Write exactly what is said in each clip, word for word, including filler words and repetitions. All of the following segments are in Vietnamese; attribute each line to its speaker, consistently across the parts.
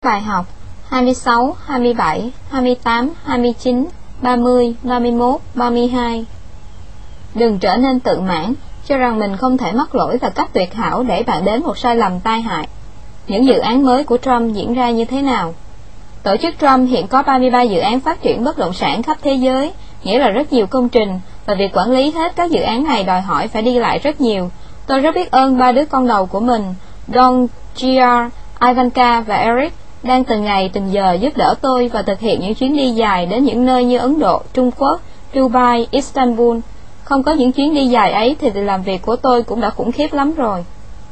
Speaker 1: Bài học hai mươi sáu, hai mươi bảy, hai mươi tám, hai mươi chín, ba mươi, ba mươi mốt, ba mươi hai. Đừng trở nên tự mãn, cho rằng mình không thể mắc lỗi và cách tuyệt hảo để bạn đến một sai lầm tai hại. Những dự án mới của Trump diễn ra như thế nào? Tổ chức Trump hiện có ba mươi ba dự án phát triển bất động sản khắp thế giới, nghĩa là rất nhiều công trình, và việc quản lý hết các dự án này đòi hỏi phải đi lại rất nhiều. Tôi rất biết ơn ba đứa con đầu của mình, Don, Gia, Ivanka và Eric, đang từng ngày từng giờ giúp đỡ tôi và thực hiện những chuyến đi dài đến những nơi như Ấn Độ, Trung Quốc, Dubai, Istanbul. Không có những chuyến đi dài ấy thì việc làm việc của tôi cũng đã khủng khiếp lắm rồi.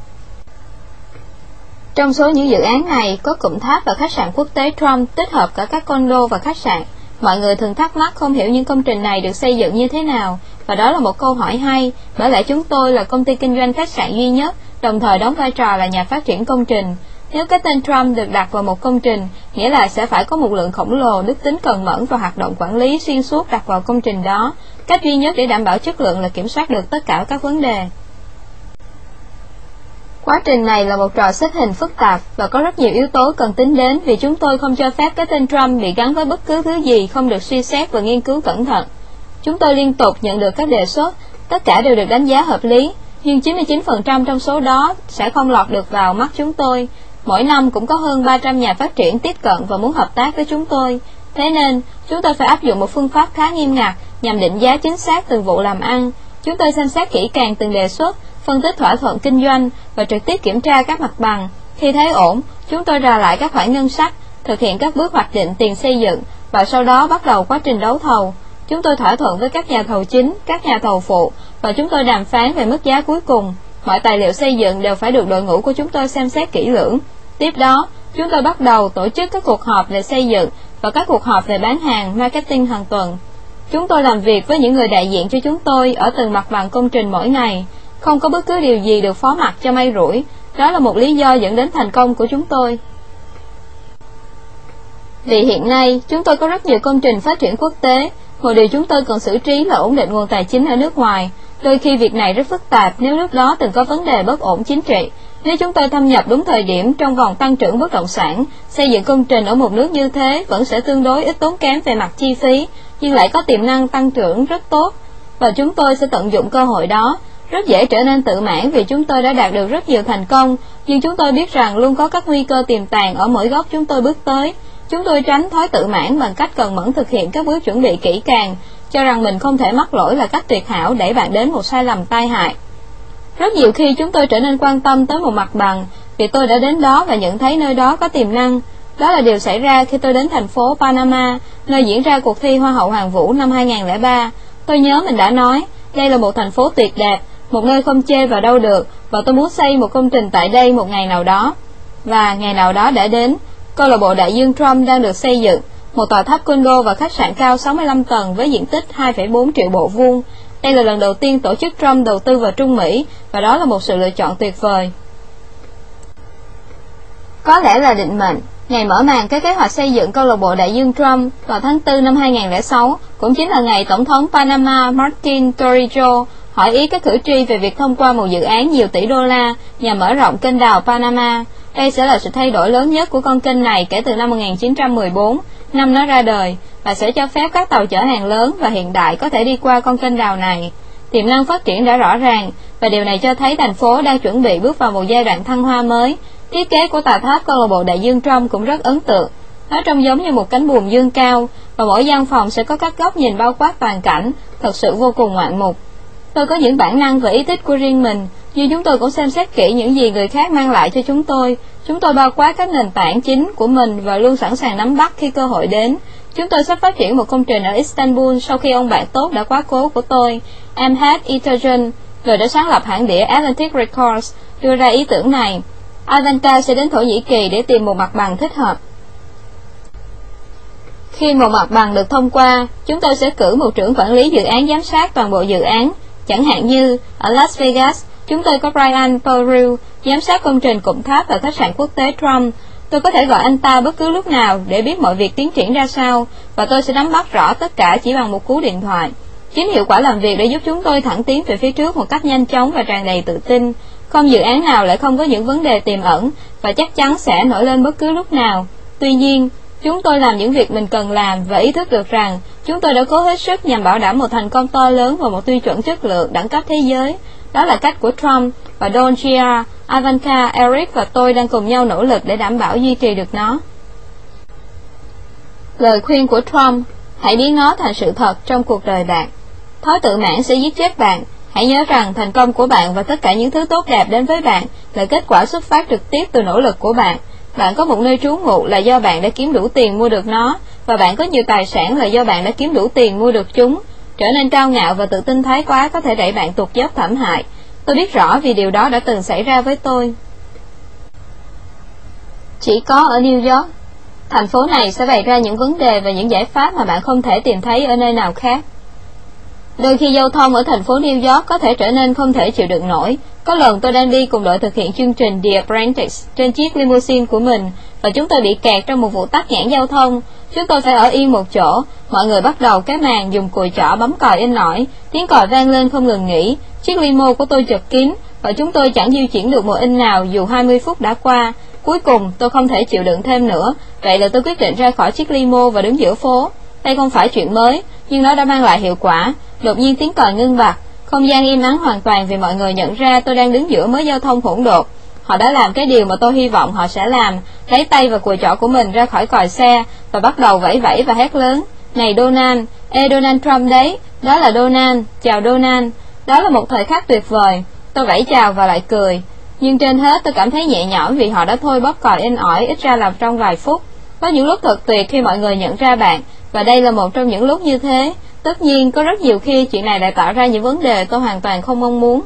Speaker 1: Trong số những dự án này có cụm tháp và khách sạn quốc tế Trump tích hợp cả các condo và khách sạn. Mọi người thường thắc mắc không hiểu những công trình này được xây dựng như thế nào, và đó là một câu hỏi hay, bởi lẽ chúng tôi là công ty kinh doanh khách sạn duy nhất, đồng thời đóng vai trò là nhà phát triển công trình. Nếu cái tên Trump được đặt vào một công trình, nghĩa là sẽ phải có một lượng khổng lồ đức tính cần mẫn và hoạt động quản lý xuyên suốt đặt vào công trình đó. Cách duy nhất để đảm bảo chất lượng là kiểm soát được tất cả các vấn đề. Quá trình này là một trò xếp hình phức tạp và có rất nhiều yếu tố cần tính đến, vì chúng tôi không cho phép cái tên Trump bị gắn với bất cứ thứ gì không được suy xét và nghiên cứu cẩn thận. Chúng tôi liên tục nhận được các đề xuất, tất cả đều được đánh giá hợp lý, nhưng chín mươi chín phần trăm trong số đó sẽ không lọt được vào mắt chúng tôi. Mỗi năm cũng có hơn ba trăm nhà phát triển tiếp cận và muốn hợp tác với chúng tôi. Thế nên, chúng tôi phải áp dụng một phương pháp khá nghiêm ngặt nhằm định giá chính xác từng vụ làm ăn. Chúng tôi xem xét kỹ càng từng đề xuất, phân tích thỏa thuận kinh doanh và trực tiếp kiểm tra các mặt bằng. Khi thấy ổn, chúng tôi rà lại các khoản ngân sách, thực hiện các bước hoạch định tiền xây dựng và sau đó bắt đầu quá trình đấu thầu. Chúng tôi thỏa thuận với các nhà thầu chính, các nhà thầu phụ và chúng tôi đàm phán về mức giá cuối cùng. Mọi tài liệu xây dựng đều phải được đội ngũ của chúng tôi xem xét kỹ lưỡng. Tiếp đó, chúng tôi bắt đầu tổ chức các cuộc họp về xây dựng và các cuộc họp về bán hàng, marketing hàng tuần. Chúng tôi làm việc với những người đại diện cho chúng tôi ở từng mặt bằng công trình mỗi ngày. Không có bất cứ điều gì được phó mặc cho may rủi. Đó là một lý do dẫn đến thành công của chúng tôi. Vì hiện nay, chúng tôi có rất nhiều công trình phát triển quốc tế. Một điều chúng tôi cần xử trí là ổn định nguồn tài chính ở nước ngoài. Đôi khi việc này rất phức tạp nếu nước đó từng có vấn đề bất ổn chính trị. Nếu chúng tôi thâm nhập đúng thời điểm trong vòng tăng trưởng bất động sản, xây dựng công trình ở một nước như thế vẫn sẽ tương đối ít tốn kém về mặt chi phí, nhưng lại có tiềm năng tăng trưởng rất tốt, và chúng tôi sẽ tận dụng cơ hội đó. Rất dễ trở nên tự mãn vì chúng tôi đã đạt được rất nhiều thành công, nhưng chúng tôi biết rằng luôn có các nguy cơ tiềm tàng ở mỗi góc chúng tôi bước tới. Chúng tôi tránh thói tự mãn bằng cách cần mẫn thực hiện các bước chuẩn bị kỹ càng, cho rằng mình không thể mắc lỗi là cách tuyệt hảo để bạn đến một sai lầm tai hại. Rất nhiều khi chúng tôi trở nên quan tâm tới một mặt bằng vì tôi đã đến đó và nhận thấy nơi đó có tiềm năng. Đó là điều xảy ra khi tôi đến thành phố Panama, nơi diễn ra cuộc thi Hoa hậu Hoàn vũ năm hai nghìn không trăm lẻ ba. Tôi nhớ mình đã nói, đây là một thành phố tuyệt đẹp, một nơi không chê vào đâu được, và tôi muốn xây một công trình tại đây một ngày nào đó. Và ngày nào đó đã đến. Câu lạc bộ đại dương Trump đang được xây dựng, một tòa tháp condo và khách sạn cao sáu mươi lăm tầng với diện tích hai phẩy bốn triệu bộ vuông. Đây là lần đầu tiên tổ chức Trump đầu tư vào Trung Mỹ, và đó là một sự lựa chọn tuyệt vời. Có lẽ là định mệnh, ngày mở màn cái kế hoạch xây dựng câu lạc bộ đại dương Trump vào tháng tư năm hai nghìn không trăm lẻ sáu, cũng chính là ngày Tổng thống Panama Martin Torrijos hỏi ý các cử tri về việc thông qua một dự án nhiều tỷ đô la nhằm mở rộng kênh đào Panama. Đây sẽ là sự thay đổi lớn nhất của con kênh này kể từ năm một nghìn chín trăm mười bốn, năm nó ra đời, và sẽ cho phép các tàu chở hàng lớn và hiện đại có thể đi qua con kênh đào này. Tiềm năng phát triển đã rõ ràng, và điều này cho thấy thành phố đang chuẩn bị bước vào một giai đoạn thăng hoa mới. Thiết kế của tòa tháp câu lạc bộ đại dương Trump cũng rất ấn tượng. Nó trông giống như một cánh buồm dương cao, và mỗi gian phòng sẽ có các góc nhìn bao quát toàn cảnh, thật sự vô cùng ngoạn mục. Tôi có những bản năng và ý thích của riêng mình, nhưng chúng tôi cũng xem xét kỹ những gì người khác mang lại cho chúng tôi. Chúng tôi bao quát các nền tảng chính của mình và luôn sẵn sàng nắm bắt khi cơ hội đến. Chúng tôi sắp phát triển một công trình ở Istanbul sau khi ông bạn tốt đã quá cố của tôi, Emhat Ertegun, người đã sáng lập hãng đĩa Atlantic Records, đưa ra ý tưởng này. Ivanka sẽ đến Thổ Nhĩ Kỳ để tìm một mặt bằng thích hợp. Khi một mặt bằng được thông qua, chúng tôi sẽ cử một trưởng quản lý dự án giám sát toàn bộ dự án. Chẳng hạn như, ở Las Vegas, chúng tôi có Brian Peru, giám sát công trình cụm tháp và khách sạn quốc tế Trump. Tôi có thể gọi anh ta bất cứ lúc nào để biết mọi việc tiến triển ra sao, và tôi sẽ nắm bắt rõ tất cả chỉ bằng một cú điện thoại. Chính hiệu quả làm việc đã giúp chúng tôi thẳng tiến về phía trước một cách nhanh chóng và tràn đầy tự tin. Không dự án nào lại không có những vấn đề tiềm ẩn, và chắc chắn sẽ nổi lên bất cứ lúc nào. Tuy nhiên, chúng tôi làm những việc mình cần làm và ý thức được rằng chúng tôi đã cố hết sức nhằm bảo đảm một thành công to lớn và một tiêu chuẩn chất lượng đẳng cấp thế giới. Đó là cách của Trump và Don Gia, Ivanka, Eric và tôi đang cùng nhau nỗ lực để đảm bảo duy trì được nó. Lời khuyên của Trump: hãy biến nó thành sự thật trong cuộc đời bạn. Thói tự mãn sẽ giết chết bạn. Hãy nhớ rằng thành công của bạn và tất cả những thứ tốt đẹp đến với bạn là kết quả xuất phát trực tiếp từ nỗ lực của bạn. Bạn có một nơi trú ngụ là do bạn đã kiếm đủ tiền mua được nó, và bạn có nhiều tài sản là do bạn đã kiếm đủ tiền mua được chúng. Trở nên cao ngạo và tự tin thái quá có thể đẩy bạn tụt dốc thảm hại. Tôi biết rõ vì điều đó đã từng xảy ra với tôi. Chỉ có ở New York, thành phố này sẽ bày ra những vấn đề và những giải pháp mà bạn không thể tìm thấy ở nơi nào khác. Đôi khi giao thông ở thành phố New York có thể trở nên không thể chịu đựng nổi. Có lần tôi đang đi cùng đội thực hiện chương trình The Apprentice trên chiếc limousine của mình, và chúng tôi bị kẹt trong một vụ tắc nghẽn giao thông. Chúng tôi phải ở yên một chỗ. Mọi người bắt đầu cái màn dùng cùi chỏ bấm còi inh ỏi. Tiếng còi vang lên không ngừng nghỉ. Chiếc limo của tôi chật kín và chúng tôi chẳng di chuyển được một inch nào dù hai mươi phút đã qua. Cuối cùng tôi không thể chịu đựng thêm nữa. Vậy là tôi quyết định ra khỏi chiếc limo và đứng giữa phố. Đây không phải chuyện mới, nhưng nó đã mang lại hiệu quả. Đột nhiên tiếng còi ngưng bặt. Không gian im ắng hoàn toàn vì mọi người nhận ra tôi đang đứng giữa mớ giao thông hỗn độn. Họ đã làm cái điều mà tôi hy vọng họ sẽ làm, lấy tay và cùi chỏ của mình ra khỏi còi xe và bắt đầu vẫy vẫy và hét lớn: "Này Donald, ê Donald Trump đấy, đó là Donald, chào Donald." Đó là một thời khắc tuyệt vời. Tôi vẫy chào và lại cười. Nhưng trên hết tôi cảm thấy nhẹ nhõm vì họ đã thôi bóp còi inh ỏi ít ra là trong vài phút. Có những lúc thật tuyệt khi mọi người nhận ra bạn, và đây là một trong những lúc như thế. Tất nhiên, có rất nhiều khi chuyện này lại tạo ra những vấn đề tôi hoàn toàn không mong muốn.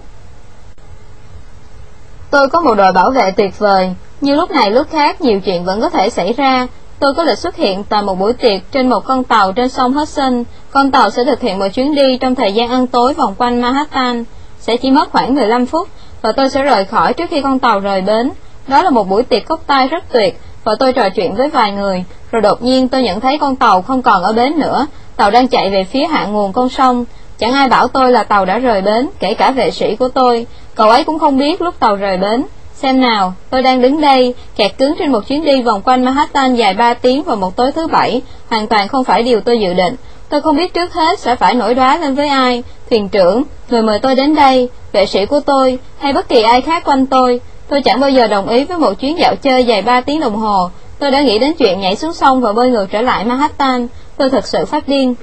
Speaker 1: Tôi có một đội bảo vệ tuyệt vời, nhưng lúc này lúc khác nhiều chuyện vẫn có thể xảy ra. Tôi có lịch xuất hiện tại một buổi tiệc trên một con tàu trên sông Hudson. Con tàu sẽ thực hiện một chuyến đi trong thời gian ăn tối vòng quanh Manhattan. Sẽ chỉ mất khoảng mười lăm phút, và tôi sẽ rời khỏi trước khi con tàu rời bến. Đó là một buổi tiệc cốc tay rất tuyệt, và tôi trò chuyện với vài người. Rồi đột nhiên tôi nhận thấy con tàu không còn ở bến nữa. Tàu đang chạy về phía hạ nguồn con sông. Chẳng ai bảo tôi là tàu đã rời bến, kể cả vệ sĩ của tôi. Cậu ấy cũng không biết lúc tàu rời bến. Xem nào, tôi đang đứng đây, kẹt cứng trên một chuyến đi vòng quanh Manhattan dài ba tiếng vào một tối thứ Bảy. Hoàn toàn không phải điều tôi dự định. Tôi không biết trước hết sẽ phải nổi đoá lên với ai: thuyền trưởng, người mời tôi đến đây, vệ sĩ của tôi, hay bất kỳ ai khác quanh tôi. Tôi chẳng bao giờ đồng ý với một chuyến dạo chơi dài ba tiếng đồng hồ. Tôi đã nghĩ đến chuyện nhảy xuống sông và bơi ngược trở lại Manhattan. Tôi thật sự phát điên.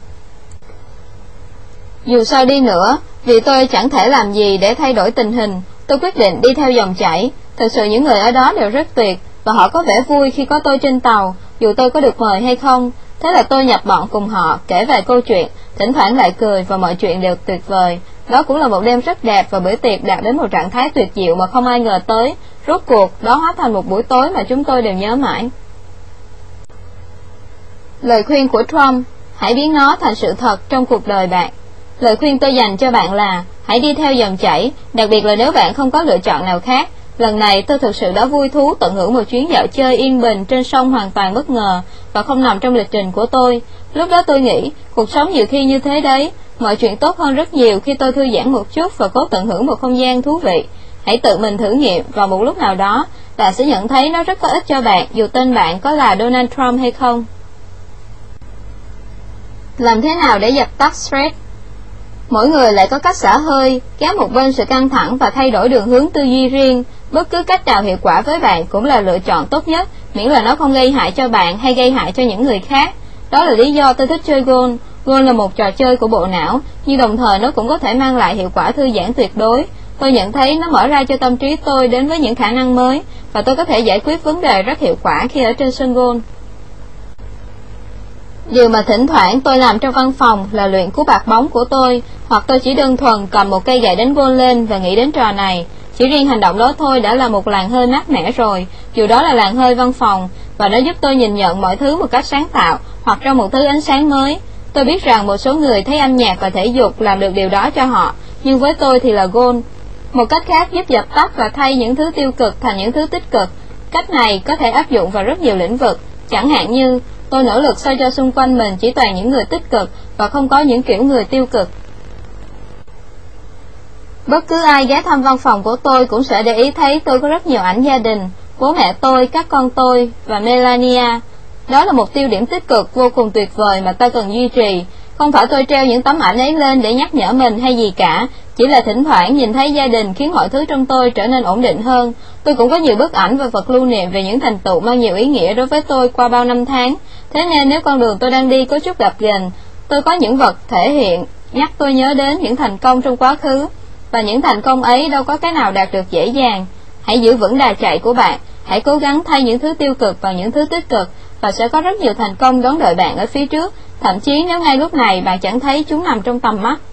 Speaker 1: Dù sao đi nữa, vì tôi chẳng thể làm gì để thay đổi tình hình, tôi quyết định đi theo dòng chảy. Thật sự những người ở đó đều rất tuyệt, và họ có vẻ vui khi có tôi trên tàu, dù tôi có được mời hay không. Thế là tôi nhập bọn cùng họ, kể vài câu chuyện, thỉnh thoảng lại cười, và mọi chuyện đều tuyệt vời. Đó cũng là một đêm rất đẹp, và bữa tiệc đạt đến một trạng thái tuyệt diệu mà không ai ngờ tới. Rốt cuộc, đó hóa thành một buổi tối mà chúng tôi đều nhớ mãi. Lời khuyên của Trump: hãy biến nó thành sự thật trong cuộc đời bạn. Lời khuyên tôi dành cho bạn là hãy đi theo dòng chảy, đặc biệt là nếu bạn không có lựa chọn nào khác. Lần này tôi thực sự đã vui thú tận hưởng một chuyến dạo chơi yên bình trên sông hoàn toàn bất ngờ và không nằm trong lịch trình của tôi. Lúc đó tôi nghĩ, cuộc sống nhiều khi như thế đấy, mọi chuyện tốt hơn rất nhiều khi tôi thư giãn một chút và cố tận hưởng một không gian thú vị. Hãy tự mình thử nghiệm, vào một lúc nào đó bạn sẽ nhận thấy nó rất có ích cho bạn, dù tên bạn có là Donald Trump hay không. Làm thế nào để dập tắt stress? Mỗi người lại có cách xả hơi, kéo một bên sự căng thẳng và thay đổi đường hướng tư duy riêng. Bất cứ cách nào hiệu quả với bạn cũng là lựa chọn tốt nhất, miễn là nó không gây hại cho bạn hay gây hại cho những người khác. Đó là lý do tôi thích chơi golf. Golf là một trò chơi của bộ não, nhưng đồng thời nó cũng có thể mang lại hiệu quả thư giãn tuyệt đối. Tôi nhận thấy nó mở ra cho tâm trí tôi đến với những khả năng mới, và tôi có thể giải quyết vấn đề rất hiệu quả khi ở trên sân golf. Điều mà thỉnh thoảng tôi làm trong văn phòng là luyện cú bạt bóng của tôi, hoặc tôi chỉ đơn thuần cầm một cây gậy đánh golf lên và nghĩ đến trò này. Chỉ riêng hành động đó thôi đã là một làn hơi mát mẻ rồi, dù đó là làn hơi văn phòng, và nó giúp tôi nhìn nhận mọi thứ một cách sáng tạo, hoặc trong một thứ ánh sáng mới. Tôi biết rằng một số người thấy âm nhạc và thể dục làm được điều đó cho họ, nhưng với tôi thì là golf. Một cách khác giúp dập tắt và thay những thứ tiêu cực thành những thứ tích cực. Cách này có thể áp dụng vào rất nhiều lĩnh vực, chẳng hạn như tôi nỗ lực sao cho xung quanh mình chỉ toàn những người tích cực và không có những kiểu người tiêu cực. Bất cứ ai ghé thăm văn phòng của tôi cũng sẽ để ý thấy tôi có rất nhiều ảnh gia đình. bố mẹ tôi, các con tôi và Melania. Đó là một tiêu điểm tích cực vô cùng tuyệt vời mà ta cần duy trì. Không phải tôi treo những tấm ảnh ấy lên để nhắc nhở mình hay gì cả, chỉ là thỉnh thoảng nhìn thấy gia đình khiến mọi thứ trong tôi trở nên ổn định hơn. Tôi cũng có nhiều bức ảnh và vật lưu niệm về những thành tựu mang nhiều ý nghĩa đối với tôi qua bao năm tháng. Thế nên nếu con đường tôi đang đi có chút gập ghềnh, tôi có những vật thể hiện nhắc tôi nhớ đến những thành công trong quá khứ. Và những thành công ấy đâu có cái nào đạt được dễ dàng. Hãy giữ vững đà chạy của bạn, hãy cố gắng thay những thứ tiêu cực bằng những thứ tích cực, và sẽ có rất nhiều thành công đón đợi bạn ở phía trước, thậm chí nếu ngay lúc này bạn chẳng thấy chúng nằm trong tầm mắt.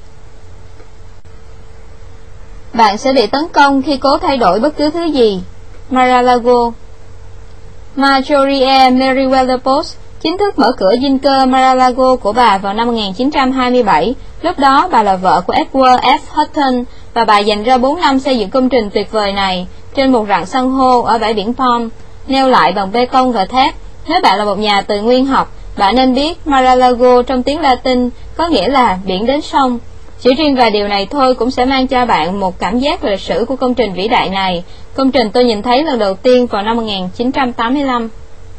Speaker 1: Bạn sẽ bị tấn công khi cố thay đổi bất cứ thứ gì. Mar-a-Lago. Marjorie Merriweather Post chính thức mở cửa dinh cơ Mar-a-Lago của bà vào năm một nghìn chín trăm hai mươi bảy. Lúc đó bà là vợ của Edward F. Hutton, và bà dành ra bốn năm xây dựng công trình tuyệt vời này trên một rặng san hô ở bãi biển Palm, neo lại bằng bê tông và thép. Nếu bạn là một nhà tự nguyên học, bạn nên biết Mar-a-Lago trong tiếng Latin có nghĩa là biển đến sông. Chỉ riêng vài điều này thôi cũng sẽ mang cho bạn một cảm giác về lịch sử của công trình vĩ đại này. Công trình tôi nhìn thấy lần đầu tiên vào năm một nghìn chín trăm tám mươi lăm.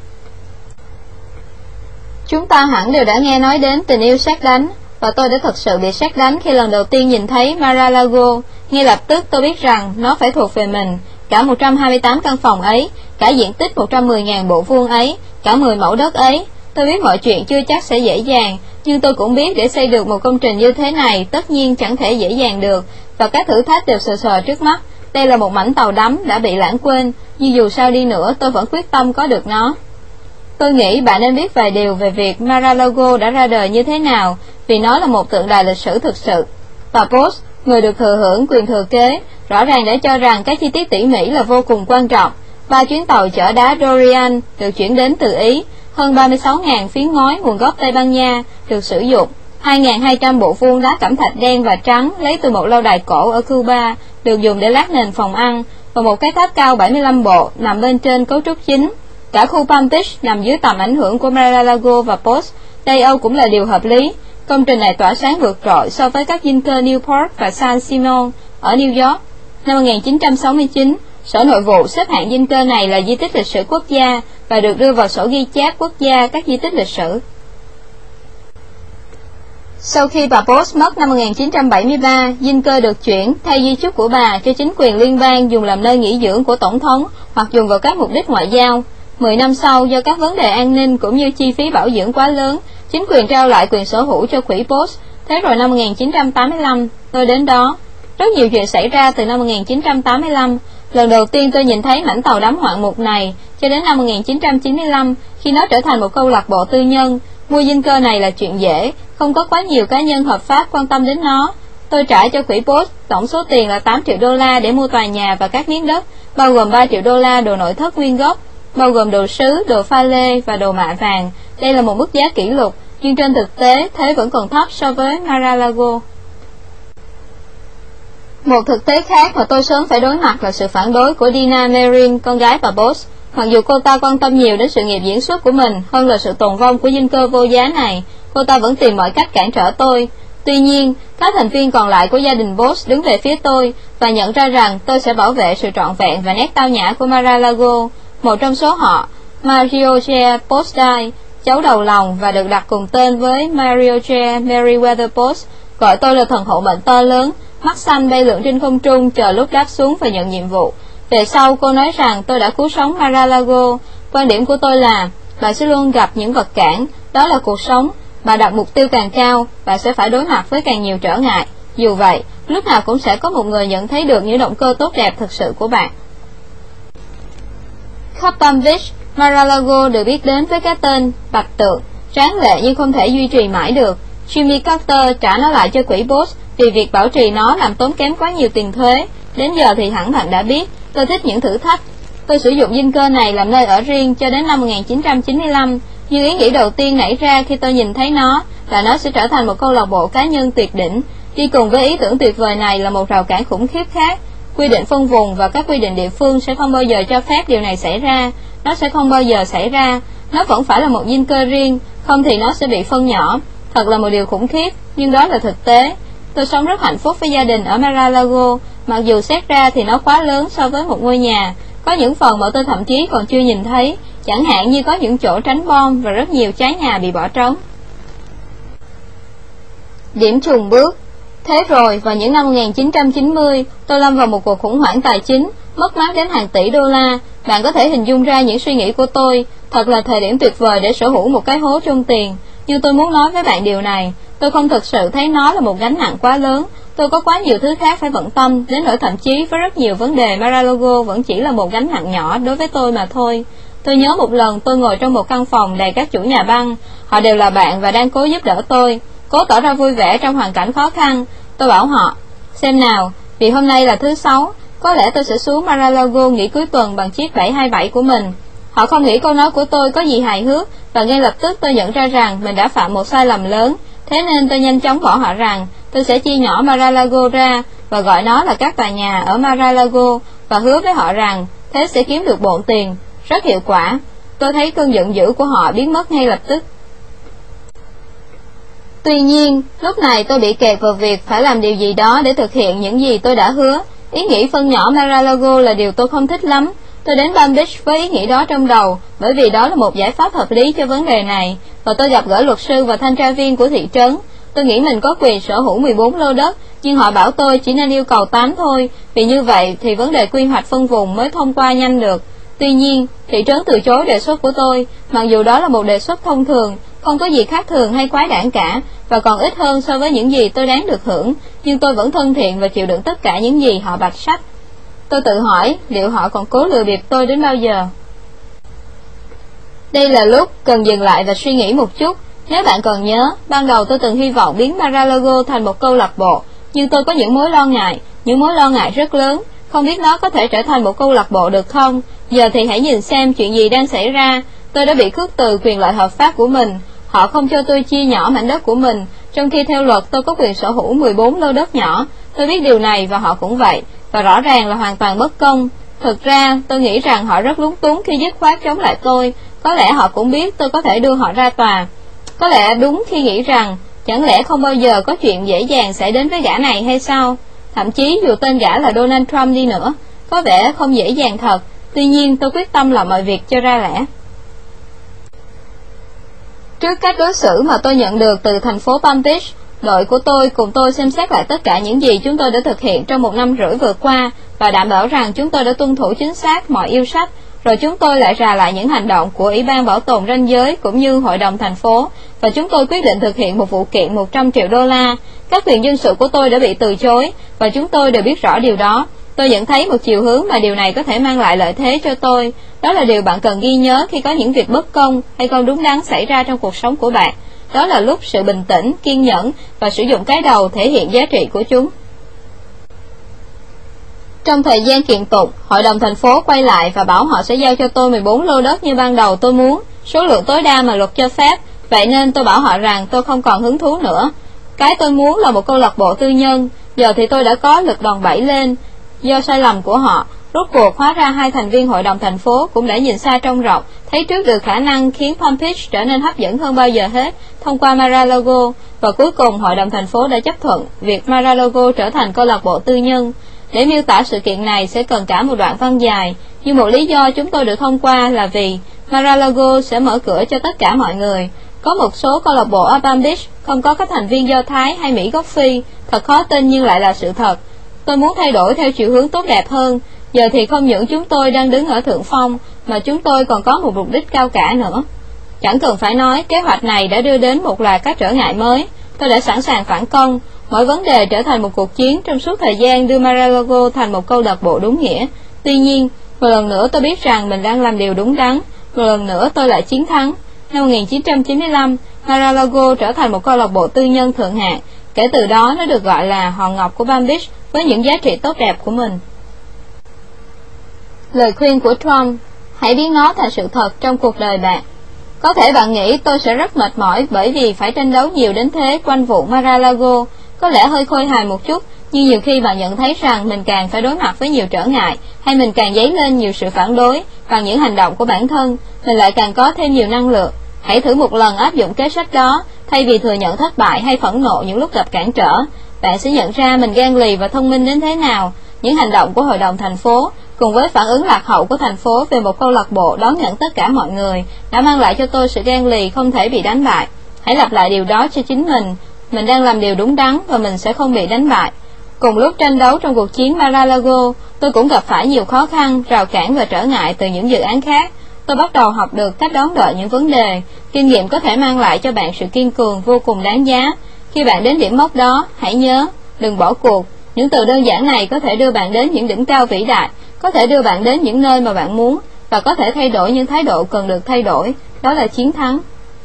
Speaker 1: Chúng ta hẳn đều đã nghe nói đến tình yêu sét đánh, và tôi đã thật sự bị sét đánh khi lần đầu tiên nhìn thấy Mar-a-Lago. Ngay lập tức tôi biết rằng nó phải thuộc về mình. Cả một trăm hai mươi tám căn phòng ấy, cả diện tích một trăm mười nghìn bộ vuông ấy, cả mười mẫu đất ấy. Tôi biết mọi chuyện chưa chắc sẽ dễ dàng, nhưng tôi cũng biết để xây được một công trình như thế này tất nhiên chẳng thể dễ dàng được, và các thử thách đều sờ sờ trước mắt. Đây là một mảnh tàu đắm đã bị lãng quên, nhưng dù sao đi nữa tôi vẫn quyết tâm có được nó. Tôi nghĩ bạn nên biết vài điều về việc Mar-a-Lago đã ra đời như thế nào, vì nó là một tượng đài lịch sử thực sự. Và Post, người được thừa hưởng quyền thừa kế, rõ ràng đã cho rằng các chi tiết tỉ mỉ là vô cùng quan trọng. Ba chuyến tàu chở đá Dorian được chuyển đến từ Ý, hơn ba mươi sáu nghìn phiến ngói nguồn gốc Tây Ban Nha được sử dụng, hai nghìn hai trăm bộ vuông đá cẩm thạch đen và trắng lấy từ một lâu đài cổ ở Cuba được dùng để lát nền phòng ăn, và một cái tháp cao bảy mươi lăm bộ nằm bên trên cấu trúc chính. Cả khu Palm Beach nằm dưới tầm ảnh hưởng của Mar-a-Lago và Post. Tây Âu cũng là điều hợp lý. Công trình này tỏa sáng vượt trội so với các dinh cơ Newport và San Simon ở New York. Năm một nghìn chín trăm sáu mươi chín, Sở Nội vụ xếp hạng dinh cơ này là di tích lịch sử quốc gia và được đưa vào sổ ghi chép quốc gia các di tích lịch sử. Sau khi bà Post mất năm một nghìn chín trăm bảy mươi ba, dinh cơ được chuyển theo di chúc của bà cho chính quyền liên bang dùng làm nơi nghỉ dưỡng của tổng thống hoặc dùng vào các mục đích ngoại giao. Mười năm sau, do các vấn đề an ninh cũng như chi phí bảo dưỡng quá lớn, chính quyền trao lại quyền sở hữu cho quỹ Post. Thế rồi năm một nghìn chín trăm tám mươi lăm, tôi đến đó. Rất nhiều chuyện xảy ra từ năm một nghìn chín trăm tám mươi lăm. Lần đầu tiên tôi nhìn thấy mảnh tàu đắm hoạn mục này cho đến năm một nghìn chín trăm chín mươi lăm, khi nó trở thành một câu lạc bộ tư nhân. Mua dinh cơ này là chuyện dễ, không có quá nhiều cá nhân hợp pháp quan tâm đến nó. Tôi trả cho quỹ Post tổng số tiền là tám triệu đô la để mua tòa nhà và các miếng đất, bao gồm ba triệu đô la đồ nội thất nguyên gốc, bao gồm đồ sứ, đồ pha lê và đồ mạ vàng. Đây là một mức giá kỷ lục, nhưng trên thực tế thế vẫn còn thấp so với Mar-a-Lago. Một thực tế khác mà tôi sớm phải đối mặt là sự phản đối của Dina Merin, con gái bà Post. Mặc dù cô ta quan tâm nhiều đến sự nghiệp diễn xuất của mình hơn là sự tồn vong của dinh cơ vô giá này, cô ta vẫn tìm mọi cách cản trở tôi. Tuy nhiên, các thành viên còn lại của gia đình Post đứng về phía tôi và nhận ra rằng tôi sẽ bảo vệ sự trọn vẹn và nét tao nhã của Mar-a-Lago. Một trong số họ, Marjorie Postdine, cháu đầu lòng và được đặt cùng tên với Marjorie Merriweather Post, gọi tôi là thần hộ mệnh to lớn, mắt xanh bay lượn trên không trung chờ lúc đáp xuống và nhận nhiệm vụ. Về sau, cô nói rằng tôi đã cứu sống Mar-a-Lago. Quan điểm của tôi là, bạn sẽ luôn gặp những vật cản, đó là cuộc sống. Bạn đặt mục tiêu càng cao, bạn sẽ phải đối mặt với càng nhiều trở ngại. Dù vậy, lúc nào cũng sẽ có một người nhận thấy được những động cơ tốt đẹp thực sự của bạn. Khắp Palm Beach, Mar-a-Lago được biết đến với cái tên Bạch Tượng, tráng lệ nhưng không thể duy trì mãi được. Jimmy Carter trả nó lại cho quỹ Post vì việc bảo trì nó làm tốn kém quá nhiều tiền thuế. Đến giờ thì hẳn bạn đã biết, tôi thích những thử thách. Tôi sử dụng dinh cơ này làm nơi ở riêng cho đến năm một nghìn chín trăm chín mươi lăm, nhưng ý nghĩ đầu tiên nảy ra khi tôi nhìn thấy nó là nó sẽ trở thành một câu lạc bộ cá nhân tuyệt đỉnh. Đi cùng với ý tưởng tuyệt vời này là một rào cản khủng khiếp khác. Quy định phân vùng và các quy định địa phương sẽ không bao giờ cho phép điều này xảy ra. Nó sẽ không bao giờ xảy ra. Nó vẫn phải là một dinh cơ riêng, không thì nó sẽ bị phân nhỏ. Thật là một điều khủng khiếp, nhưng đó là thực tế. Tôi sống rất hạnh phúc với gia đình ở Mar-a-Lago, mặc dù xét ra thì nó quá lớn so với một ngôi nhà. Có những phần mà tôi thậm chí còn chưa nhìn thấy, chẳng hạn như có những chỗ tránh bom và rất nhiều trái nhà bị bỏ trống. Điểm trùng bước. Thế rồi, vào những năm một nghìn chín trăm chín mươi, tôi lâm vào một cuộc khủng hoảng tài chính, mất mát đến hàng tỷ đô la. Bạn có thể hình dung ra những suy nghĩ của tôi. Thật là thời điểm tuyệt vời để sở hữu một cái hố chôn tiền. Nhưng tôi muốn nói với bạn điều này, tôi không thực sự thấy nó là một gánh nặng quá lớn. Tôi có quá nhiều thứ khác phải bận tâm, đến nỗi thậm chí với rất nhiều vấn đề Mar-a-Lago vẫn chỉ là một gánh nặng nhỏ đối với tôi mà thôi. Tôi nhớ một lần tôi ngồi trong một căn phòng đầy các chủ nhà băng. Họ đều là bạn và đang cố giúp đỡ tôi, cố tỏ ra vui vẻ trong hoàn cảnh khó khăn. Tôi bảo họ, xem nào, vì hôm nay là thứ sáu, có lẽ tôi sẽ xuống Mar-a-Lago nghỉ cuối tuần bằng chiếc bảy hai bảy của mình. Họ không nghĩ câu nói của tôi có gì hài hước, và ngay lập tức tôi nhận ra rằng mình đã phạm một sai lầm lớn. Thế nên tôi nhanh chóng bỏ họ rằng tôi sẽ chia nhỏ Mar-a-Lago ra và gọi nó là các tòa nhà ở Mar-a-Lago, và hứa với họ rằng thế sẽ kiếm được bộn tiền. Rất hiệu quả. Tôi thấy cơn giận dữ của họ biến mất ngay lập tức. Tuy nhiên, lúc này tôi bị kẹt vào việc phải làm điều gì đó để thực hiện những gì tôi đã hứa. Ý nghĩ phân nhỏ Mar-a-Lago là điều tôi không thích lắm. Tôi đến Palm Beach với ý nghĩ đó trong đầu, bởi vì đó là một giải pháp hợp lý cho vấn đề này, và tôi gặp gỡ luật sư và thanh tra viên của thị trấn. Tôi nghĩ mình có quyền sở hữu mười bốn lô đất, nhưng họ bảo tôi chỉ nên yêu cầu tám thôi, vì như vậy thì vấn đề quy hoạch phân vùng mới thông qua nhanh được. Tuy nhiên, thị trấn từ chối đề xuất của tôi, mặc dù đó là một đề xuất thông thường, không có gì khác thường hay quái đản cả, và còn ít hơn so với những gì tôi đáng được hưởng, nhưng tôi vẫn thân thiện và chịu đựng tất cả những gì họ bạch sách. Tôi tự hỏi, liệu họ còn cố lừa bịp tôi đến bao giờ? Đây là lúc cần dừng lại và suy nghĩ một chút. Nếu bạn còn nhớ, ban đầu tôi từng hy vọng biến Mar-a-Lago thành một câu lạc bộ, nhưng tôi có những mối lo ngại, những mối lo ngại rất lớn, không biết nó có thể trở thành một câu lạc bộ được không. Giờ thì hãy nhìn xem chuyện gì đang xảy ra. Tôi đã bị khước từ quyền lợi hợp pháp của mình. Họ không cho tôi chia nhỏ mảnh đất của mình, trong khi theo luật tôi có quyền sở hữu mười bốn lô đất nhỏ. Tôi biết điều này và họ cũng vậy, và rõ ràng là hoàn toàn bất công. Thực ra, tôi nghĩ rằng họ rất lúng túng khi dứt khoát chống lại tôi. Có lẽ họ cũng biết tôi có thể đưa họ ra tòa. Có lẽ đúng khi nghĩ rằng, chẳng lẽ không bao giờ có chuyện dễ dàng xảy đến với gã này hay sao? Thậm chí dù tên gã là Donald Trump đi nữa, có vẻ không dễ dàng thật. Tuy nhiên tôi quyết tâm làm mọi việc cho ra lẽ. Trước cách đối xử mà tôi nhận được từ thành phố Palm Beach, đội của tôi cùng tôi xem xét lại tất cả những gì chúng tôi đã thực hiện trong một năm rưỡi vừa qua và đảm bảo rằng chúng tôi đã tuân thủ chính xác mọi yêu sách. Rồi chúng tôi lại rà lại những hành động của Ủy ban Bảo tồn Ranh giới cũng như Hội đồng thành phố, và chúng tôi quyết định thực hiện một vụ kiện một trăm triệu đô la. Các quyền dân sự của tôi đã bị từ chối, và chúng tôi đều biết rõ điều đó. Tôi nhận thấy một chiều hướng mà điều này có thể mang lại lợi thế cho tôi. Đó là điều bạn cần ghi nhớ khi có những việc bất công hay không đúng đắn xảy ra trong cuộc sống của bạn. Đó là lúc sự bình tĩnh, kiên nhẫn và sử dụng cái đầu thể hiện giá trị của chúng. Trong thời gian kiện tụng, Hội đồng thành phố quay lại và bảo họ sẽ giao cho tôi mười bốn lô đất như ban đầu tôi muốn, số lượng tối đa mà luật cho phép. Vậy nên tôi bảo họ rằng tôi không còn hứng thú nữa. Cái tôi muốn là một câu lạc bộ tư nhân. Giờ thì tôi đã có lực đòn bẩy lên. Do sai lầm của họ, rốt cuộc hóa ra hai thành viên hội đồng thành phố cũng đã nhìn xa trông rộng, thấy trước được khả năng khiến Palm Beach trở nên hấp dẫn hơn bao giờ hết thông qua Mar-a-Lago, và cuối cùng hội đồng thành phố đã chấp thuận việc Mar-a-Lago trở thành câu lạc bộ tư nhân. Để miêu tả sự kiện này sẽ cần cả một đoạn văn dài, nhưng một lý do chúng tôi được thông qua là vì Mar-a-Lago sẽ mở cửa cho tất cả mọi người. Có một số câu lạc bộ ở Palm Beach không có các thành viên Do Thái hay Mỹ gốc Phi, thật khó tin nhưng lại là sự thật. Tôi muốn thay đổi theo chiều hướng tốt đẹp hơn. Giờ thì không những chúng tôi đang đứng ở thượng phong, mà chúng tôi còn có một mục đích cao cả nữa. Chẳng cần phải nói, kế hoạch này đã đưa đến một loạt các trở ngại mới. Tôi đã sẵn sàng phản công. Mỗi vấn đề trở thành một cuộc chiến trong suốt thời gian đưa Mar-a-Lago thành một câu lạc bộ đúng nghĩa. Tuy nhiên, một lần nữa tôi biết rằng mình đang làm điều đúng đắn. Một lần nữa tôi lại chiến thắng. Năm một nghìn chín trăm chín mươi lăm, Mar-a-Lago trở thành một câu lạc bộ tư nhân thượng hạng. Kể từ đó nó được gọi là hòn ngọc của Palm Beach với những giá trị tốt đẹp của mình. Lời khuyên của Trump: hãy biến nó thành sự thật trong cuộc đời bạn. Có thể bạn nghĩ tôi sẽ rất mệt mỏi bởi vì phải tranh đấu nhiều đến thế quanh vụ Mar-a-Lago. Có lẽ hơi khôi hài một chút, nhưng nhiều khi bạn nhận thấy rằng mình càng phải đối mặt với nhiều trở ngại, hay mình càng dấy lên nhiều sự phản đối bằng những hành động của bản thân, mình lại càng có thêm nhiều năng lượng. Hãy thử một lần áp dụng kế sách đó, thay vì thừa nhận thất bại hay phẫn nộ những lúc gặp cản trở. Bạn sẽ nhận ra mình gan lì và thông minh đến thế nào. Những hành động của hội đồng thành phố, cùng với phản ứng lạc hậu của thành phố về một câu lạc bộ đón nhận tất cả mọi người, đã mang lại cho tôi sự gan lì không thể bị đánh bại. Hãy lặp lại điều đó cho chính mình. Mình đang làm điều đúng đắn và mình sẽ không bị đánh bại. Cùng lúc tranh đấu trong cuộc chiến Mar-a-Lago, tôi cũng gặp phải nhiều khó khăn, rào cản và trở ngại từ những dự án khác. Tôi bắt đầu học được cách đón đợi những vấn đề. Kinh nghiệm có thể mang lại cho bạn sự kiên cường vô cùng đáng giá. Khi bạn đến điểm mốc đó, hãy nhớ, đừng bỏ cuộc. Những từ đơn giản này có thể đưa bạn đến những đỉnh cao vĩ đại, có thể đưa bạn đến những nơi mà bạn muốn, và có thể thay đổi những thái độ cần được thay đổi. Đó là chiến thắng.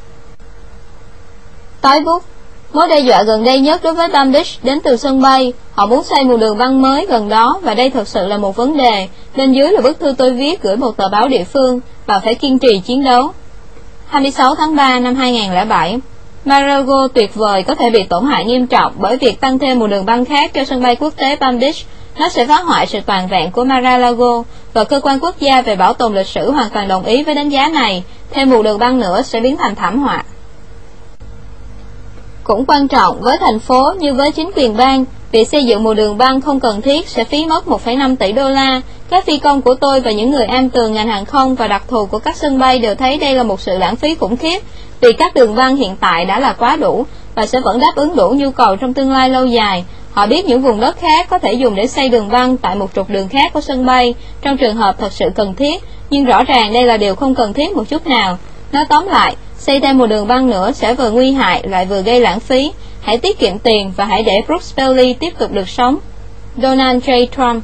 Speaker 1: Tái bút. Mối đe dọa gần đây nhất đối với Palm Beach đến từ sân bay. Họ muốn xây một đường băng mới gần đó, và đây thực sự là một vấn đề. Bên dưới là bức thư tôi viết gửi một tờ báo địa phương. Bạn phải kiên trì chiến đấu. hai mươi sáu tháng ba năm hai nghìn không trăm lẻ bảy. Mar-a-Lago tuyệt vời có thể bị tổn hại nghiêm trọng bởi việc tăng thêm một đường băng khác cho sân bay quốc tế Palm Beach. Nó sẽ phá hoại sự toàn vẹn của Mar-a-Lago, và cơ quan quốc gia về bảo tồn lịch sử hoàn toàn đồng ý với đánh giá này. Thêm một đường băng nữa sẽ biến thành thảm họa. Cũng quan trọng với thành phố như với chính quyền bang, việc xây dựng một đường băng không cần thiết sẽ phí mất một phẩy năm tỷ đô la. Các phi công của tôi và những người am tường ngành hàng không và đặc thù của các sân bay đều thấy đây là một sự lãng phí khủng khiếp, vì các đường băng hiện tại đã là quá đủ và sẽ vẫn đáp ứng đủ nhu cầu trong tương lai lâu dài. Họ biết những vùng đất khác có thể dùng để xây đường băng tại một trục đường khác của sân bay trong trường hợp thật sự cần thiết, nhưng rõ ràng đây là điều không cần thiết một chút nào. Nói tóm lại, xây thêm một đường băng nữa sẽ vừa nguy hại lại vừa gây lãng phí. Hãy tiết kiệm tiền và hãy để Brooks Bailey tiếp tục được sống. Donald J. Trump.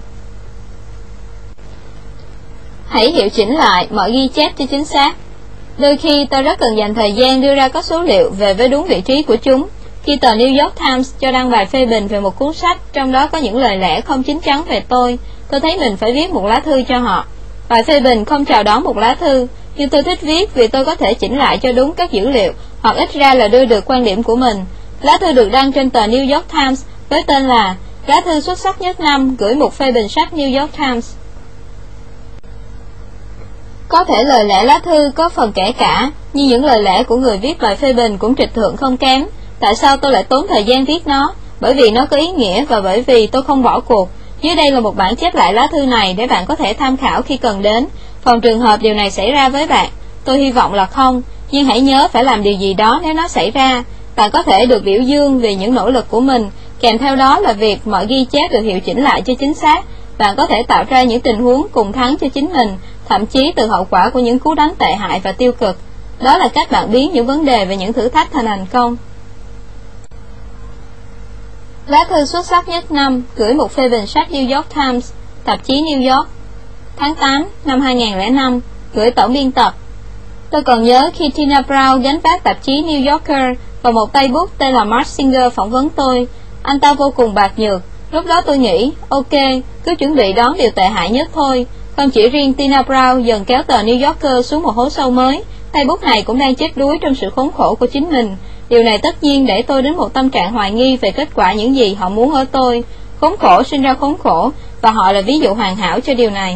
Speaker 1: Hãy hiệu chỉnh lại mọi ghi chép cho chính xác. Đôi khi tôi rất cần dành thời gian đưa ra các số liệu về với đúng vị trí của chúng. Khi tờ New York Times cho đăng bài phê bình về một cuốn sách, trong đó có những lời lẽ không chính chắn về tôi, tôi thấy mình phải viết một lá thư cho họ. Bài phê bình không chào đón một lá thư, nhưng tôi thích viết vì tôi có thể chỉnh lại cho đúng các dữ liệu, hoặc ít ra là đưa được quan điểm của mình. Lá thư được đăng trên tờ New York Times với tên là Lá thư xuất sắc nhất năm gửi một phê bình sách New York Times. Có thể lời lẽ lá thư có phần kể cả, nhưng những lời lẽ của người viết bài phê bình cũng trịch thượng không kém. Tại sao tôi lại tốn thời gian viết nó? Bởi vì nó có ý nghĩa và bởi vì tôi không bỏ cuộc. Dưới đây là một bản chép lại lá thư này để bạn có thể tham khảo khi cần đến, phòng trường hợp điều này xảy ra với bạn. Tôi hy vọng là không, nhưng hãy nhớ phải làm điều gì đó nếu nó xảy ra. Bạn có thể được biểu dương vì những nỗ lực của mình, kèm theo đó là việc mọi ghi chép được hiệu chỉnh lại cho chính xác. Bạn có thể tạo ra những tình huống cùng thắng cho chính mình, thậm chí từ hậu quả của những cú đánh tệ hại và tiêu cực. Đó là cách bạn biến những vấn đề và những thử thách thành thành công. Lá thư xuất sắc nhất năm gửi một phê bình sách New York Times, tạp chí New York. Tháng tám năm hai nghìn không trăm lẻ năm, gửi tổng biên tập. Tôi còn nhớ khi Tina Brown gánh vác tạp chí New Yorker và một tay bút tên là Mark Singer phỏng vấn tôi. Anh ta vô cùng bạc nhược. Lúc đó tôi nghĩ, ok, cứ chuẩn bị đón điều tệ hại nhất thôi. Không chỉ riêng Tina Brown dần kéo tờ New Yorker xuống một hố sâu mới, tay bút này cũng đang chết đuối trong sự khốn khổ của chính mình. Điều này tất nhiên đẩy tôi đến một tâm trạng hoài nghi về kết quả những gì họ muốn ở tôi. Khốn khổ sinh ra khốn khổ, và họ là ví dụ hoàn hảo cho điều này.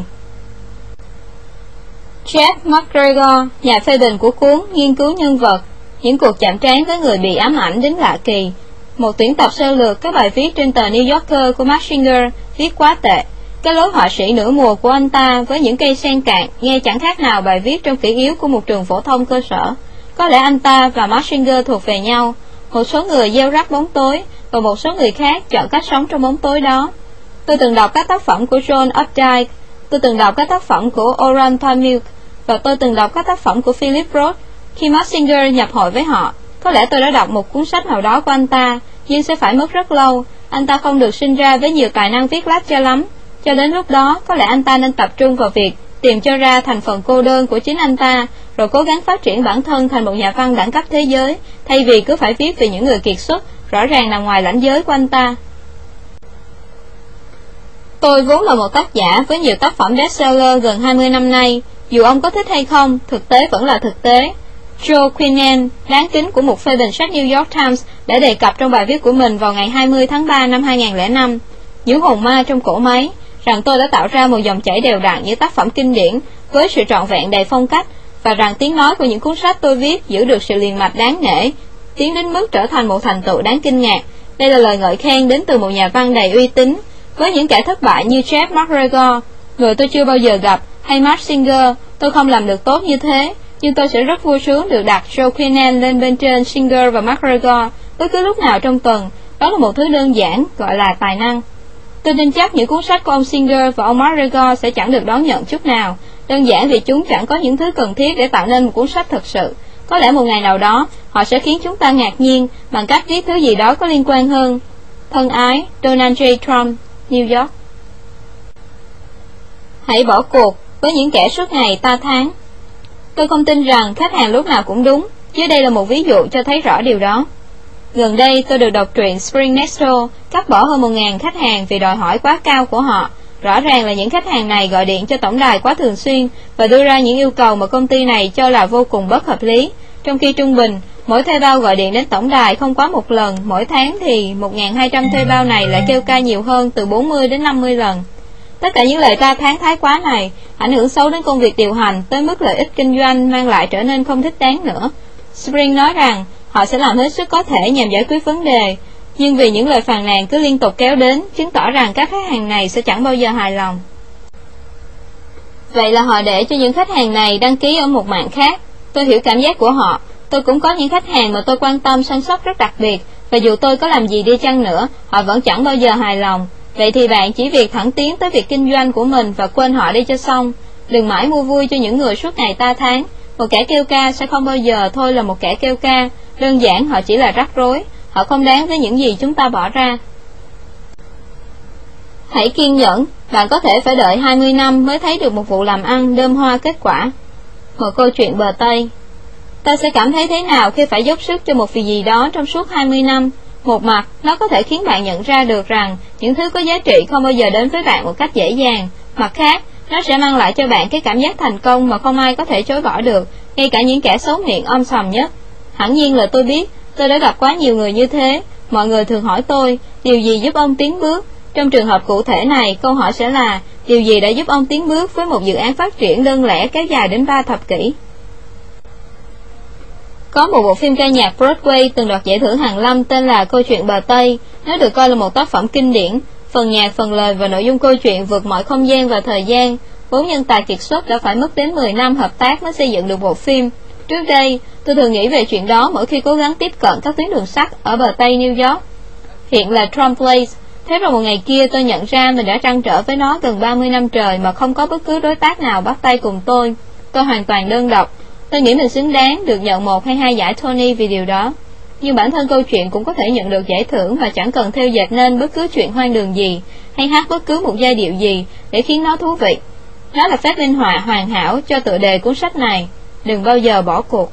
Speaker 1: Jeff McGregor, nhà phê bình của cuốn Nghiên cứu nhân vật, những cuộc chạm trán với người bị ám ảnh đến lạ kỳ. Một tuyển tập sơ lược các bài viết trên tờ New Yorker của Mark Singer, viết quá tệ. Cái lối họa sĩ nửa mùa của anh ta với những cây sen cạn nghe chẳng khác nào bài viết trong kỷ yếu của một trường phổ thông cơ sở. Có lẽ anh ta và Mark Singer thuộc về nhau. Một số người gieo rắc bóng tối, và một số người khác chọn cách sống trong bóng tối đó. Tôi từng đọc các tác phẩm của John Updike, tôi từng đọc các tác phẩm của Oran Pamuk, và tôi từng đọc các tác phẩm của Philip Roth. Khi Mark Singer nhập hội với họ, có lẽ tôi đã đọc một cuốn sách nào đó của anh ta, nhưng sẽ phải mất rất lâu. Anh ta không được sinh ra với nhiều tài năng viết lách cho lắm. Cho đến lúc đó, có lẽ anh ta nên tập trung vào việc tìm cho ra thành phần cô đơn của chính anh ta, rồi cố gắng phát triển bản thân thành một nhà văn đẳng cấp thế giới, thay vì cứ phải viết về những người kiệt xuất rõ ràng nằm ngoài lãnh giới của anh ta. Tôi vốn là một tác giả với nhiều tác phẩm bestseller gần hai mươi năm nay. Dù ông có thích hay không, thực tế vẫn là thực tế. Joe Quinlan, đáng kính của một phê bình sách New York Times, đã đề cập trong bài viết của mình vào ngày hai mươi tháng ba năm hai nghìn không trăm lẻ năm, Những hồn ma trong cỗ máy, rằng tôi đã tạo ra một dòng chảy đều đặn những tác phẩm kinh điển với sự trọn vẹn đầy phong cách, và rằng tiếng nói của những cuốn sách tôi viết giữ được sự liền mạch đáng nể, tiến đến mức trở thành một thành tựu đáng kinh ngạc. Đây là lời ngợi khen đến từ một nhà văn đầy uy tín. Với những kẻ thất bại như Jeff McGregor, người tôi chưa bao giờ gặp, hay Max Singer. Tôi không làm được tốt như thế, nhưng tôi sẽ rất vui sướng được đặt Joe Quinlan lên bên trên Singer và McGregor bất cứ lúc nào trong tuần. Đó là một thứ đơn giản, gọi là tài năng. Tôi tin chắc những cuốn sách của ông Singer và ông McGregor sẽ chẳng được đón nhận chút nào, đơn giản vì chúng chẳng có những thứ cần thiết để tạo nên một cuốn sách thật sự. Có lẽ một ngày nào đó, họ sẽ khiến chúng ta ngạc nhiên bằng cách viết thứ gì đó có liên quan hơn. Thân ái, Donald J. Trump, New York. Hãy bỏ cuộc với những kẻ suốt ngày ta thán. Tôi không tin rằng khách hàng lúc nào cũng đúng, dưới đây là một ví dụ cho thấy rõ điều đó. Gần đây tôi được đọc truyện Spring Nestle cắt bỏ hơn một nghìn khách hàng vì đòi hỏi quá cao của họ. Rõ ràng là những khách hàng này gọi điện cho tổng đài quá thường xuyên và đưa ra những yêu cầu mà công ty này cho là vô cùng bất hợp lý, trong khi trung bình mỗi thuê bao gọi điện đến tổng đài không quá một lần mỗi tháng, thì một nghìn hai trăm thuê bao này lại kêu ca nhiều hơn từ bốn mươi đến năm mươi lần. Tất cả những lời ca thán thái quá này ảnh hưởng xấu đến công việc điều hành, tới mức lợi ích kinh doanh mang lại trở nên không thích đáng nữa. Spring nói rằng họ sẽ làm hết sức có thể nhằm giải quyết vấn đề, nhưng vì những lời phàn nàn cứ liên tục kéo đến, chứng tỏ rằng các khách hàng này sẽ chẳng bao giờ hài lòng. Vậy là họ để cho những khách hàng này đăng ký ở một mạng khác. Tôi hiểu cảm giác của họ. Tôi cũng có những khách hàng mà tôi quan tâm săn sóc rất đặc biệt, và dù tôi có làm gì đi chăng nữa, họ vẫn chẳng bao giờ hài lòng. Vậy thì bạn chỉ việc thẳng tiến tới việc kinh doanh của mình và quên họ đi cho xong. Đừng mãi mua vui cho những người suốt ngày ta thán. Một kẻ kêu ca sẽ không bao giờ thôi là một kẻ kêu ca. Đơn giản họ chỉ là rắc rối. Họ không đáng với những gì chúng ta bỏ ra. Hãy kiên nhẫn. Bạn có thể phải đợi hai mươi năm mới thấy được một vụ làm ăn đơm hoa kết quả. Một câu chuyện bờ Tây. Ta sẽ cảm thấy thế nào khi phải dốc sức cho một việc gì đó trong suốt hai mươi năm? Một mặt, nó có thể khiến bạn nhận ra được rằng những thứ có giá trị không bao giờ đến với bạn một cách dễ dàng. Mặt khác, nó sẽ mang lại cho bạn cái cảm giác thành công mà không ai có thể chối bỏ được, ngay cả những kẻ xấu miệng om sòm nhất. Hẳn nhiên là tôi biết, tôi đã gặp quá nhiều người như thế. Mọi người thường hỏi tôi, điều gì giúp ông tiến bước? Trong trường hợp cụ thể này, câu hỏi sẽ là, điều gì đã giúp ông tiến bước với một dự án phát triển đơn lẻ kéo dài đến ba thập kỷ? Có một bộ phim ca nhạc Broadway từng đoạt giải thưởng hàn lâm tên là Câu chuyện bờ Tây. Nó được coi là một tác phẩm kinh điển. Phần nhạc, phần lời và nội dung câu chuyện vượt mọi không gian và thời gian. Bốn nhân tài kiệt xuất đã phải mất đến mười năm hợp tác mới xây dựng được bộ phim. Trước đây, tôi thường nghĩ về chuyện đó mỗi khi cố gắng tiếp cận các tuyến đường sắt ở bờ Tây New York. Hiện là Trump Place. Thế rồi một ngày kia tôi nhận ra mình đã trăn trở với nó gần ba mươi năm trời mà không có bất cứ đối tác nào bắt tay cùng tôi. Tôi hoàn toàn đơn độc. Tôi nghĩ mình xứng đáng được nhận một hay hai giải Tony vì điều đó. Nhưng bản thân câu chuyện cũng có thể nhận được giải thưởng và chẳng cần theo dệt nên bất cứ chuyện hoang đường gì hay hát bất cứ một giai điệu gì để khiến nó thú vị. Nó là phép minh họa hoàn hảo cho tựa đề cuốn sách này. Đừng bao giờ bỏ cuộc.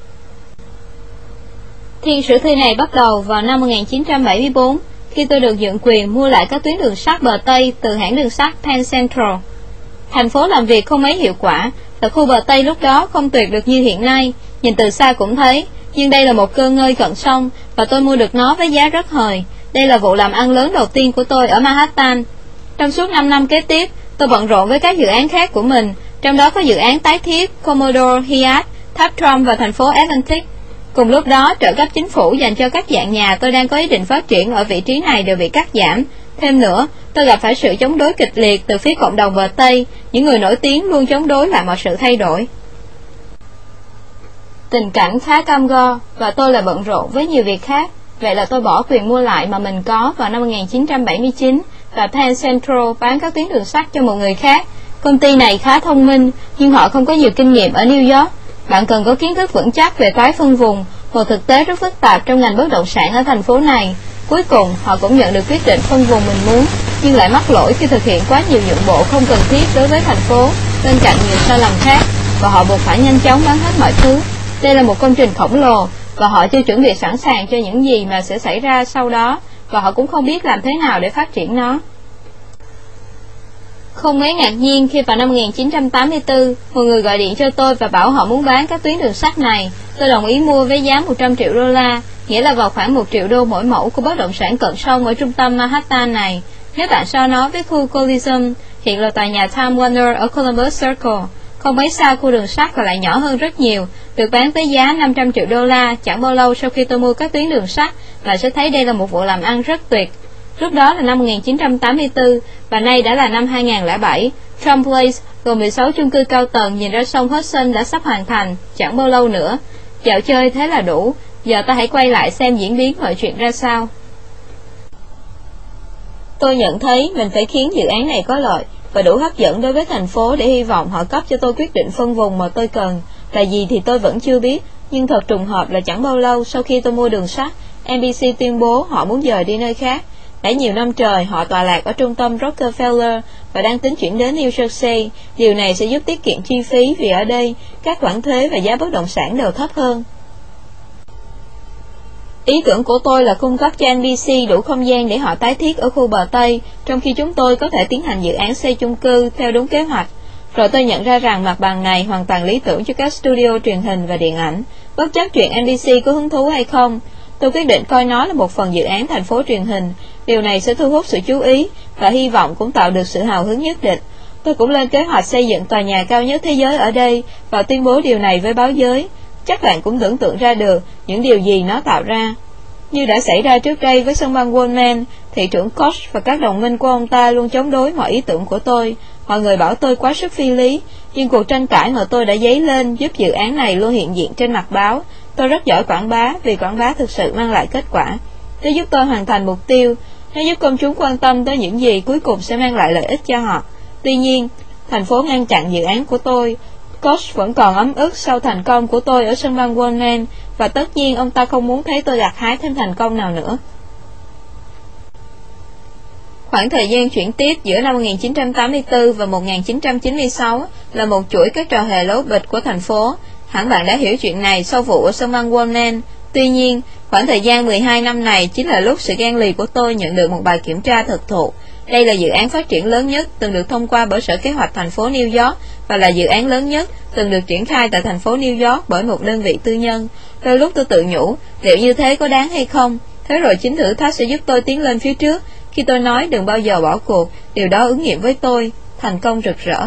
Speaker 1: Thiên sử thi này bắt đầu vào năm một nghìn chín trăm bảy mươi tư khi tôi được nhượng quyền mua lại các tuyến đường sắt bờ Tây từ hãng đường sắt Penn Central. Thành phố làm việc không mấy hiệu quả và khu bờ Tây lúc đó không tuyệt được như hiện nay, nhìn từ xa cũng thấy, nhưng đây là một cơ ngơi cận sông và tôi mua được nó với giá rất hời. Đây là vụ làm ăn lớn đầu tiên của tôi ở Manhattan. Trong suốt năm năm kế tiếp, tôi bận rộn với các dự án khác của mình, trong đó có dự án tái thiết Commodore Hyatt, tháp Trump và thành phố Atlantic. Cùng lúc đó, trợ cấp chính phủ dành cho các dạng nhà tôi đang có ý định phát triển ở vị trí này đều bị cắt giảm. Thêm nữa, tôi gặp phải sự chống đối kịch liệt từ phía cộng đồng bờ Tây, những người nổi tiếng luôn chống đối lại mọi sự thay đổi. Tình cảnh khá cam go và tôi lại bận rộn với nhiều việc khác. Vậy là tôi bỏ quyền mua lại mà mình có vào năm một nghìn chín trăm bảy mươi chín và Penn Central bán các tuyến đường sắt cho một người khác. Công ty này khá thông minh, nhưng họ không có nhiều kinh nghiệm ở New York. Bạn cần có kiến thức vững chắc về tái phân vùng, một thực tế rất phức tạp trong ngành bất động sản ở thành phố này. Cuối cùng, họ cũng nhận được quyết định phân vùng mình muốn, nhưng lại mắc lỗi khi thực hiện quá nhiều nhượng bộ không cần thiết đối với thành phố, bên cạnh nhiều sai lầm khác, và họ buộc phải nhanh chóng bán hết mọi thứ. Đây là một công trình khổng lồ, và họ chưa chuẩn bị sẵn sàng cho những gì mà sẽ xảy ra sau đó, và họ cũng không biết làm thế nào để phát triển nó. Không mấy ngạc nhiên khi vào năm một nghìn chín trăm tám mươi tư, một người gọi điện cho tôi và bảo họ muốn bán các tuyến đường sắt này. Tôi đồng ý mua với giá một trăm triệu đô la, nghĩa là vào khoảng một triệu đô mỗi mẫu của bất động sản cận sông ở trung tâm Manhattan này. Nếu bạn so nó với khu Coliseum, hiện là tòa nhà Time Warner ở Columbus Circle, không mấy xa khu đường sắt và lại nhỏ hơn rất nhiều, được bán với giá năm trăm triệu đô la. Chẳng bao lâu sau khi tôi mua các tuyến đường sắt, bạn sẽ thấy đây là một vụ làm ăn rất tuyệt. Lúc đó là năm một nghìn chín trăm tám mươi tư và nay đã là năm hai nghìn không trăm lẻ bảy. Trump Place gồm mười sáu chung cư cao tầng nhìn ra sông Hudson đã sắp hoàn thành, chẳng bao lâu nữa. Dạo chơi thế là đủ, giờ ta hãy quay lại xem diễn biến mọi chuyện ra sao. Tôi nhận thấy mình phải khiến dự án này có lợi và đủ hấp dẫn đối với thành phố để hy vọng họ cấp cho tôi quyết định phân vùng mà tôi cần. Là gì thì tôi vẫn chưa biết, nhưng thật trùng hợp là chẳng bao lâu sau khi tôi mua đường sắt, en bê xê tuyên bố họ muốn dời đi nơi khác. Đã nhiều năm trời họ tọa lạc ở trung tâm Rockefeller và đang tính chuyển đến New Jersey. Điều này sẽ giúp tiết kiệm chi phí vì ở đây các khoản thuế và giá bất động sản đều thấp hơn. Ý tưởng của tôi là cung cấp cho en bê xê đủ không gian để họ tái thiết ở khu bờ Tây, trong khi chúng tôi có thể tiến hành dự án xây chung cư theo đúng kế hoạch. Rồi tôi nhận ra rằng mặt bằng này hoàn toàn lý tưởng cho các studio truyền hình và điện ảnh, bất chấp chuyện en bê xê có hứng thú hay không. Tôi quyết định coi nó là một phần dự án thành phố truyền hình. Điều này sẽ thu hút sự chú ý và hy vọng cũng tạo được sự hào hứng nhất định. Tôi cũng lên kế hoạch xây dựng tòa nhà cao nhất thế giới ở đây và tuyên bố điều này với báo giới. Chắc bạn cũng tưởng tượng ra được những điều gì nó tạo ra. Như đã xảy ra trước đây với sân băng Goldman, thị trưởng Koch và các đồng minh của ông ta luôn chống đối mọi ý tưởng của tôi. Mọi người bảo tôi quá sức phi lý, nhưng cuộc tranh cãi mà tôi đã dấy lên giúp dự án này luôn hiện diện trên mặt báo. Tôi rất giỏi quảng bá vì quảng bá thực sự mang lại kết quả. Nó giúp tôi hoàn thành mục tiêu, nó giúp công chúng quan tâm tới những gì cuối cùng sẽ mang lại lợi ích cho họ. Tuy nhiên, thành phố ngăn chặn dự án của tôi. Koch vẫn còn ấm ức sau thành công của tôi ở sân băng Goldman, và tất nhiên ông ta không muốn thấy tôi gặt hái thêm thành công nào nữa. Khoảng thời gian chuyển tiếp giữa năm một nghìn chín trăm tám mươi tư và một nghìn chín trăm chín mươi sáu là một chuỗi các trò hề lố bịch của thành phố. Hẳn bạn đã hiểu chuyện này sau vụ ở sân băng Goldman. Tuy nhiên, khoảng thời gian mười hai năm này chính là lúc sự gan lì của tôi nhận được một bài kiểm tra thực thụ. Đây là dự án phát triển lớn nhất từng được thông qua bởi Sở Kế hoạch thành phố New York và là dự án lớn nhất từng được triển khai tại thành phố New York bởi một đơn vị tư nhân. Đôi lúc tôi tự nhủ, liệu như thế có đáng hay không? Thế rồi chính thử thách sẽ giúp tôi tiến lên phía trước. Khi tôi nói đừng bao giờ bỏ cuộc, điều đó ứng nghiệm với tôi, thành công rực rỡ.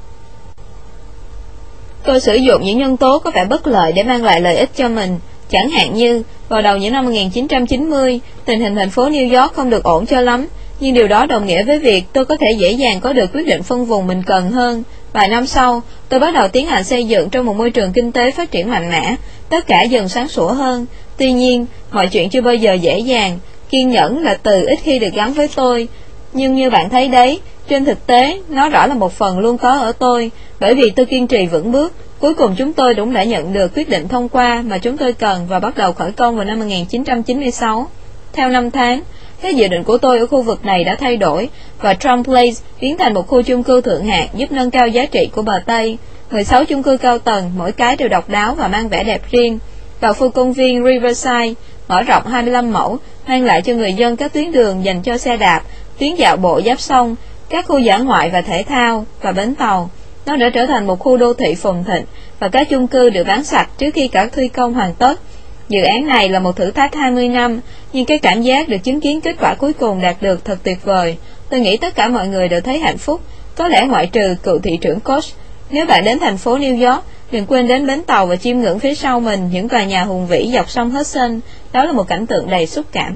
Speaker 1: Tôi sử dụng những nhân tố có vẻ bất lợi để mang lại lợi ích cho mình. Chẳng hạn như, vào đầu những năm một nghìn chín trăm chín mươi, tình hình thành phố New York không được ổn cho lắm, nhưng điều đó đồng nghĩa với việc tôi có thể dễ dàng có được quyết định phân vùng mình cần hơn. Vài năm sau, tôi bắt đầu tiến hành xây dựng trong một môi trường kinh tế phát triển mạnh mẽ, tất cả dần sáng sủa hơn. Tuy nhiên, mọi chuyện chưa bao giờ dễ dàng. Kiên nhẫn là từ ít khi được gắn với tôi, nhưng như bạn thấy đấy, trên thực tế, nó rõ là một phần luôn có ở tôi, bởi vì tôi kiên trì vững bước. Cuối cùng chúng tôi cũng đã nhận được quyết định thông qua mà chúng tôi cần và bắt đầu khởi công vào năm một nghìn chín trăm chín mươi sáu. Theo năm tháng, các dự định của tôi ở khu vực này đã thay đổi và Trump Place biến thành một khu chung cư thượng hạng giúp nâng cao giá trị của bờ Tây. mười sáu chung cư cao tầng, mỗi cái đều độc đáo và mang vẻ đẹp riêng. Vào khu công viên Riverside, mở rộng hai mươi lăm mẫu, mang lại cho người dân các tuyến đường dành cho xe đạp, tuyến dạo bộ giáp sông, các khu dã ngoại và thể thao và bến tàu. Nó đã trở thành một khu đô thị phồn thịnh và các chung cư được bán sạch trước khi cả thi công hoàn tất. Dự án này là một thử thách hai mươi năm, nhưng cái cảm giác được chứng kiến kết quả cuối cùng đạt được thật tuyệt vời. Tôi nghĩ tất cả mọi người đều thấy hạnh phúc, có lẽ ngoại trừ cựu thị trưởng Koch. Nếu bạn đến thành phố New York, đừng quên đến bến tàu và chiêm ngưỡng phía sau mình những tòa nhà hùng vĩ dọc sông Hudson. Đó là một cảnh tượng đầy xúc cảm.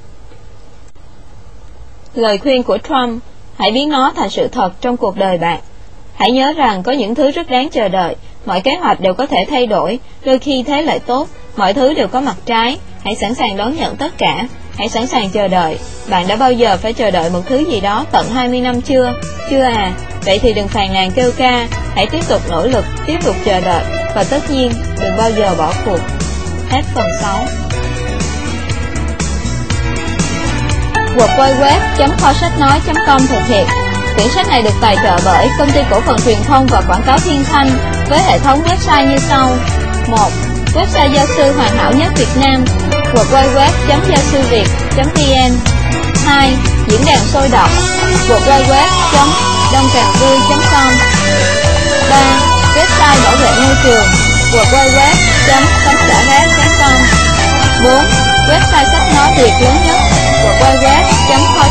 Speaker 1: Lời khuyên của Trump: hãy biến nó thành sự thật trong cuộc đời bạn. Hãy nhớ rằng có những thứ rất đáng chờ đợi, mọi kế hoạch đều có thể thay đổi, đôi khi thế lại tốt, mọi thứ đều có mặt trái. Hãy sẵn sàng đón nhận tất cả, hãy sẵn sàng chờ đợi. Bạn đã bao giờ phải chờ đợi một thứ gì đó tận hai mươi năm chưa? Chưa à? Vậy thì đừng phàn nàn kêu ca, hãy tiếp tục nỗ lực, tiếp tục chờ đợi, và tất nhiên, đừng bao giờ bỏ cuộc. Hết phần sáu. www chấm kho sách nói chấm com thực hiện. Quyển sách này được tài trợ bởi Công ty Cổ phần Truyền thông và Quảng cáo Thiên Thanh với hệ thống website như sau. một. Website gia sư hoàn hảo nhất Việt Nam, www chấm gia sư việt chấm vn. hai. Diễn đàn sôi động, www chấm đông càng vui chấm com. ba. Website bảo vệ môi trường, www chấm sống xả rác chấm com. bốn. Website sách nói Việt lớn nhất, www chấm